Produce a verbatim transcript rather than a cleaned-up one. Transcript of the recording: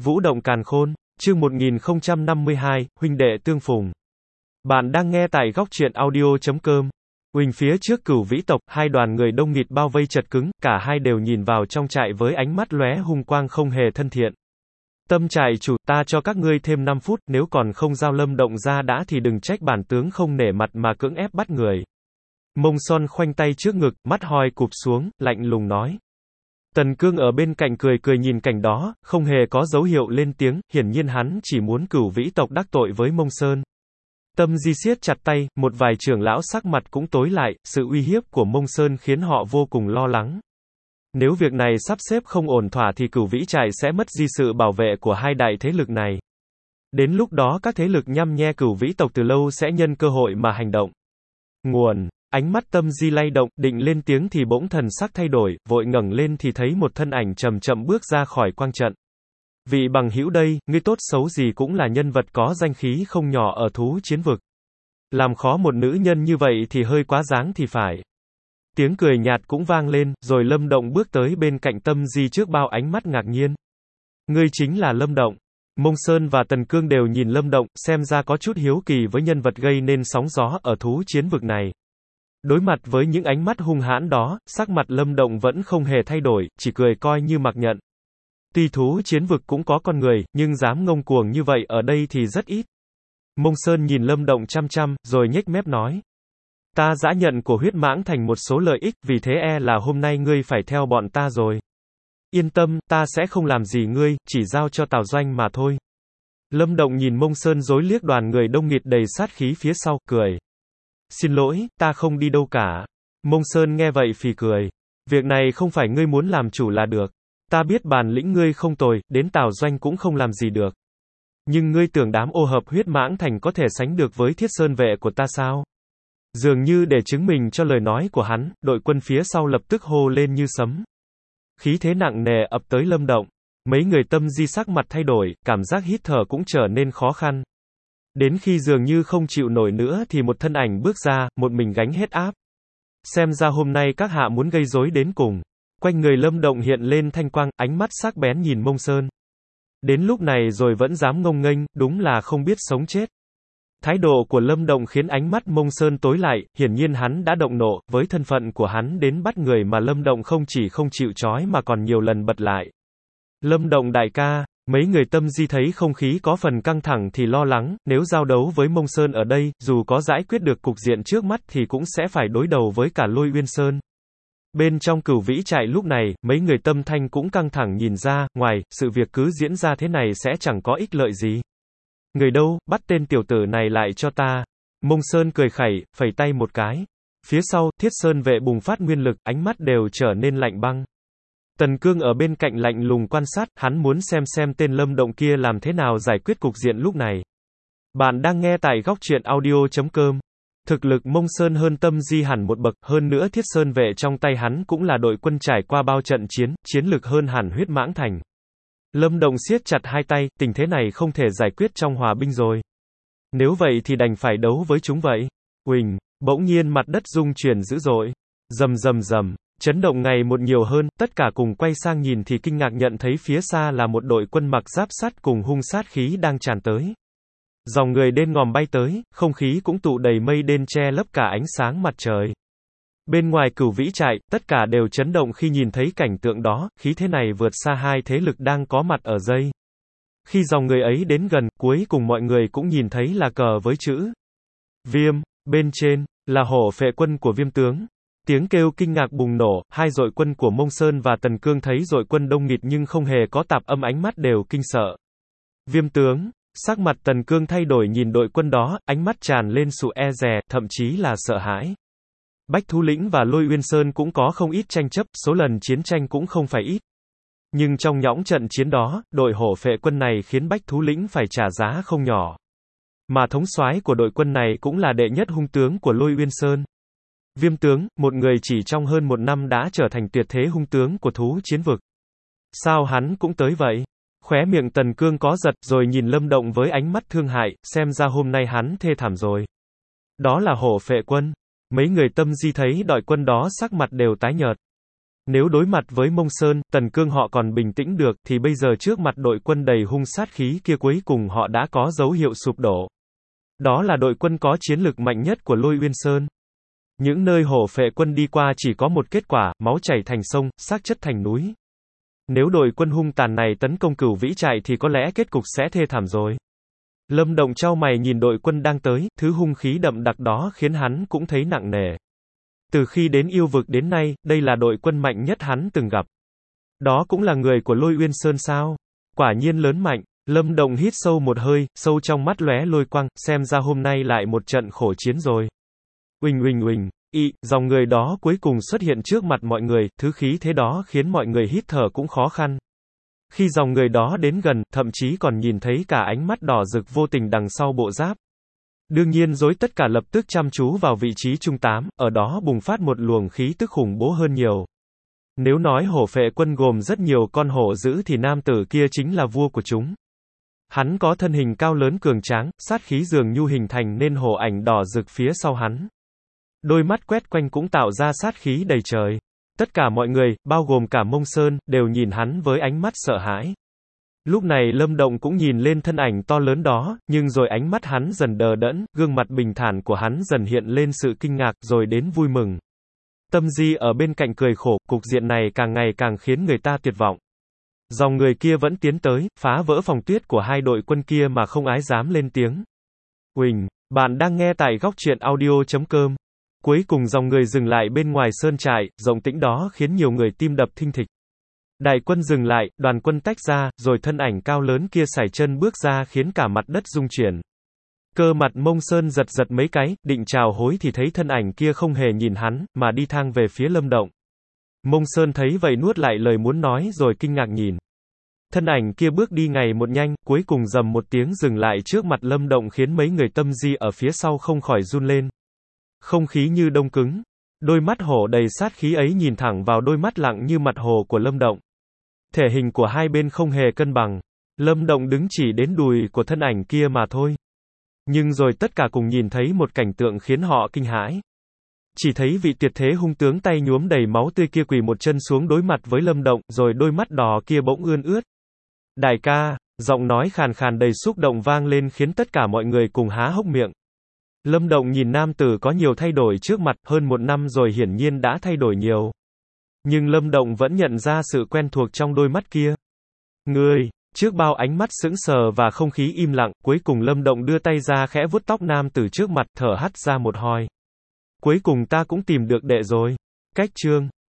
Vũ động càn khôn, chương một nghìn không trăm năm mươi hai, huynh đệ tương phùng. Bạn đang nghe tại góc truyện audio chấm com. Uỳnh phía trước Cửu Vĩ tộc, hai đoàn người đông nghịt bao vây chật cứng, cả hai đều nhìn vào trong trại với ánh mắt lóe hung quang không hề thân thiện. Tâm trại chủ, ta cho các ngươi thêm năm phút, nếu còn không giao Lâm Động ra đã thì đừng trách bản tướng không nể mặt mà cưỡng ép bắt người. Mông Son khoanh tay trước ngực, mắt hoi cụp xuống, lạnh lùng nói. Tần Cương ở bên cạnh cười cười nhìn cảnh đó, không hề có dấu hiệu lên tiếng, hiển nhiên hắn chỉ muốn Cửu Vĩ tộc đắc tội với Mông Sơn. Tâm Di siết chặt tay, một vài trưởng lão sắc mặt cũng tối lại, sự uy hiếp của Mông Sơn khiến họ vô cùng lo lắng. Nếu việc này sắp xếp không ổn thỏa thì Cửu Vĩ trại sẽ mất đi sự bảo vệ của hai đại thế lực này. Đến lúc đó các thế lực nhăm nhe Cửu Vĩ tộc từ lâu sẽ nhân cơ hội mà hành động. Nguồn. Ánh mắt Tâm Di lay động, định lên tiếng thì bỗng thần sắc thay đổi, vội ngẩng lên thì thấy một thân ảnh chậm chậm bước ra khỏi quang trận. Vị bằng hữu đây, ngươi tốt xấu gì cũng là nhân vật có danh khí không nhỏ ở thú chiến vực. Làm khó một nữ nhân như vậy thì hơi quá đáng thì phải. Tiếng cười nhạt cũng vang lên, rồi Lâm Động bước tới bên cạnh Tâm Di trước bao ánh mắt ngạc nhiên. Ngươi chính là Lâm Động. Mông Sơn và Tần Cương đều nhìn Lâm Động, xem ra có chút hiếu kỳ với nhân vật gây nên sóng gió ở thú chiến vực này. Đối mặt với những ánh mắt hung hãn đó, sắc mặt Lâm Động vẫn không hề thay đổi, chỉ cười coi như mặc nhận. Tuy thú chiến vực cũng có con người, nhưng dám ngông cuồng như vậy ở đây thì rất ít. Mông Sơn nhìn Lâm Động chăm chăm, rồi nhếch mép nói. Ta giã nhận của huyết mãng thành một số lợi ích, vì thế e là hôm nay ngươi phải theo bọn ta rồi. Yên tâm, ta sẽ không làm gì ngươi, chỉ giao cho Tào Doanh mà thôi. Lâm Động nhìn Mông Sơn rối liếc đoàn người đông nghịt đầy sát khí phía sau, cười. Xin lỗi, ta không đi đâu cả. Mông Sơn nghe vậy phì cười. Việc này không phải ngươi muốn làm chủ là được. Ta biết bản lĩnh ngươi không tồi, đến Tào Doanh cũng không làm gì được. Nhưng ngươi tưởng đám ô hợp huyết mãng thành có thể sánh được với Thiết Sơn vệ của ta sao? Dường như để chứng minh cho lời nói của hắn, đội quân phía sau lập tức hô lên như sấm. Khí thế nặng nề ập tới Lâm Động. Mấy người Tâm Di sắc mặt thay đổi, cảm giác hít thở cũng trở nên khó khăn. Đến khi dường như không chịu nổi nữa thì một thân ảnh bước ra, một mình gánh hết áp. Xem ra hôm nay các hạ muốn gây rối đến cùng. Quanh người Lâm Động hiện lên thanh quang, ánh mắt sắc bén nhìn Mông Sơn. Đến lúc này rồi vẫn dám ngông nghênh, đúng là không biết sống chết. Thái độ của Lâm Động khiến ánh mắt Mông Sơn tối lại, hiển nhiên hắn đã động nộ, với thân phận của hắn đến bắt người mà Lâm Động không chỉ không chịu trói mà còn nhiều lần bật lại. Lâm Động đại ca. Mấy người Tâm Di thấy không khí có phần căng thẳng thì lo lắng, nếu giao đấu với Mông Sơn ở đây, dù có giải quyết được cục diện trước mắt thì cũng sẽ phải đối đầu với cả Lôi Uyên Sơn. Bên trong Cửu Vĩ trại lúc này, mấy người Tâm Thanh cũng căng thẳng nhìn ra, ngoài, sự việc cứ diễn ra thế này sẽ chẳng có ích lợi gì. Người đâu, bắt tên tiểu tử này lại cho ta. Mông Sơn cười khẩy, phẩy tay một cái. Phía sau, Thiết Sơn vệ bùng phát nguyên lực, ánh mắt đều trở nên lạnh băng. Tần Cương ở bên cạnh lạnh lùng quan sát, hắn muốn xem xem tên Lâm Động kia làm thế nào giải quyết cục diện lúc này. Bạn đang nghe tại góc truyện audio chấm com. Thực lực Mông Sơn hơn Tâm Di hẳn một bậc, hơn nữa Thiết Sơn vệ trong tay hắn cũng là đội quân trải qua bao trận chiến, chiến lực hơn hẳn huyết mãng thành. Lâm Động siết chặt hai tay, tình thế này không thể giải quyết trong hòa binh rồi. Nếu vậy thì đành phải đấu với chúng vậy. Uỳnh, bỗng nhiên mặt đất rung chuyển dữ dội. Rầm rầm rầm. Chấn động ngày một nhiều hơn, tất cả cùng quay sang nhìn thì kinh ngạc nhận thấy phía xa là một đội quân mặc giáp sắt cùng hung sát khí đang tràn tới. Dòng người đen ngòm bay tới, không khí cũng tụ đầy mây đen che lấp cả ánh sáng mặt trời. Bên ngoài Cửu Vĩ trại, tất cả đều chấn động khi nhìn thấy cảnh tượng đó, khí thế này vượt xa hai thế lực đang có mặt ở đây. Khi dòng người ấy đến gần, cuối cùng mọi người cũng nhìn thấy là cờ với chữ Viêm, bên trên, là hổ phệ quân của Viêm tướng. Tiếng kêu kinh ngạc bùng nổ, hai đội quân của Mông Sơn và Tần Cương thấy đội quân đông nghịt nhưng không hề có tạp âm, ánh mắt đều kinh sợ. Viêm tướng, sắc mặt Tần Cương thay đổi nhìn đội quân đó, ánh mắt tràn lên sự e dè, thậm chí là sợ hãi. Bách Thú Lĩnh và Lôi Uyên Sơn cũng có không ít tranh chấp, số lần chiến tranh cũng không phải ít. Nhưng trong nhõng trận chiến đó, đội hổ phệ quân này khiến Bách Thú Lĩnh phải trả giá không nhỏ. Mà thống soái của đội quân này cũng là đệ nhất hung tướng của Lôi Uyên Sơn. Viêm tướng, một người chỉ trong hơn một năm đã trở thành tuyệt thế hung tướng của thú chiến vực. Sao hắn cũng tới vậy? Khóe miệng Tần Cương có giật, rồi nhìn Lâm Động với ánh mắt thương hại, xem ra hôm nay hắn thê thảm rồi. Đó là hổ phệ quân. Mấy người Tâm Di thấy đội quân đó sắc mặt đều tái nhợt. Nếu đối mặt với Mông Sơn, Tần Cương họ còn bình tĩnh được, thì bây giờ trước mặt đội quân đầy hung sát khí kia cuối cùng họ đã có dấu hiệu sụp đổ. Đó là đội quân có chiến lực mạnh nhất của Lôi Uyên Sơn. Những nơi hổ phệ quân đi qua chỉ có một kết quả, máu chảy thành sông, xác chất thành núi. Nếu đội quân hung tàn này tấn công Cửu Vĩ trại thì có lẽ kết cục sẽ thê thảm rồi. Lâm Động chau mày nhìn đội quân đang tới, thứ hung khí đậm đặc đó khiến hắn cũng thấy nặng nề. Từ khi đến yêu vực đến nay, đây là đội quân mạnh nhất hắn từng gặp. Đó cũng là người của Lôi Uyên Sơn sao? Quả nhiên lớn mạnh. Lâm Động hít sâu một hơi, sâu trong mắt lóe lôi quang, xem ra hôm nay lại một trận khổ chiến rồi. Uỳnh uỳnh uỳnh, y, dòng người đó cuối cùng xuất hiện trước mặt mọi người, thứ khí thế đó khiến mọi người hít thở cũng khó khăn. Khi dòng người đó đến gần, thậm chí còn nhìn thấy cả ánh mắt đỏ rực vô tình đằng sau bộ giáp. Đương nhiên rối tất cả lập tức chăm chú vào vị trí trung tám, ở đó bùng phát một luồng khí tức khủng bố hơn nhiều. Nếu nói hổ phệ quân gồm rất nhiều con hổ dữ thì nam tử kia chính là vua của chúng. Hắn có thân hình cao lớn cường tráng, sát khí dường nhu hình thành nên hổ ảnh đỏ rực phía sau hắn. Đôi mắt quét quanh cũng tạo ra sát khí đầy trời. Tất cả mọi người, bao gồm cả Mông Sơn, đều nhìn hắn với ánh mắt sợ hãi. Lúc này Lâm Động cũng nhìn lên thân ảnh to lớn đó, nhưng rồi ánh mắt hắn dần đờ đẫn, gương mặt bình thản của hắn dần hiện lên sự kinh ngạc, rồi đến vui mừng. Tâm Di ở bên cạnh cười khổ, cục diện này càng ngày càng khiến người ta tuyệt vọng. Dòng người kia vẫn tiến tới, phá vỡ phòng tuyết của hai đội quân kia mà không ai dám lên tiếng. Uỳnh, bạn đang nghe tại góc truyện audio chấm com. Cuối cùng dòng người dừng lại bên ngoài sơn trại, rộng tĩnh đó khiến nhiều người tim đập thình thịch. Đại quân dừng lại, đoàn quân tách ra, rồi thân ảnh cao lớn kia sải chân bước ra khiến cả mặt đất rung chuyển. Cơ mặt Mông Sơn giật giật mấy cái, định chào hối thì thấy thân ảnh kia không hề nhìn hắn, mà đi thang về phía Lâm Động. Mông Sơn thấy vậy nuốt lại lời muốn nói rồi kinh ngạc nhìn. Thân ảnh kia bước đi ngày một nhanh, cuối cùng rầm một tiếng dừng lại trước mặt Lâm Động khiến mấy người Tâm Di ở phía sau không khỏi run lên. Không khí như đông cứng. Đôi mắt hổ đầy sát khí ấy nhìn thẳng vào đôi mắt lặng như mặt hồ của Lâm Động. Thể hình của hai bên không hề cân bằng. Lâm Động đứng chỉ đến đùi của thân ảnh kia mà thôi. Nhưng rồi tất cả cùng nhìn thấy một cảnh tượng khiến họ kinh hãi. Chỉ thấy vị tuyệt thế hung tướng tay nhuốm đầy máu tươi kia quỳ một chân xuống đối mặt với Lâm Động, rồi đôi mắt đỏ kia bỗng ươn ướt. Đại ca, giọng nói khàn khàn đầy xúc động vang lên khiến tất cả mọi người cùng há hốc miệng. Lâm Động nhìn nam tử có nhiều thay đổi trước mặt, hơn một năm rồi hiển nhiên đã thay đổi nhiều. Nhưng Lâm Động vẫn nhận ra sự quen thuộc trong đôi mắt kia. Ngươi, trước bao ánh mắt sững sờ và không khí im lặng, cuối cùng Lâm Động đưa tay ra khẽ vuốt tóc nam tử trước mặt, thở hắt ra một hơi. Cuối cùng ta cũng tìm được đệ rồi. Cách chương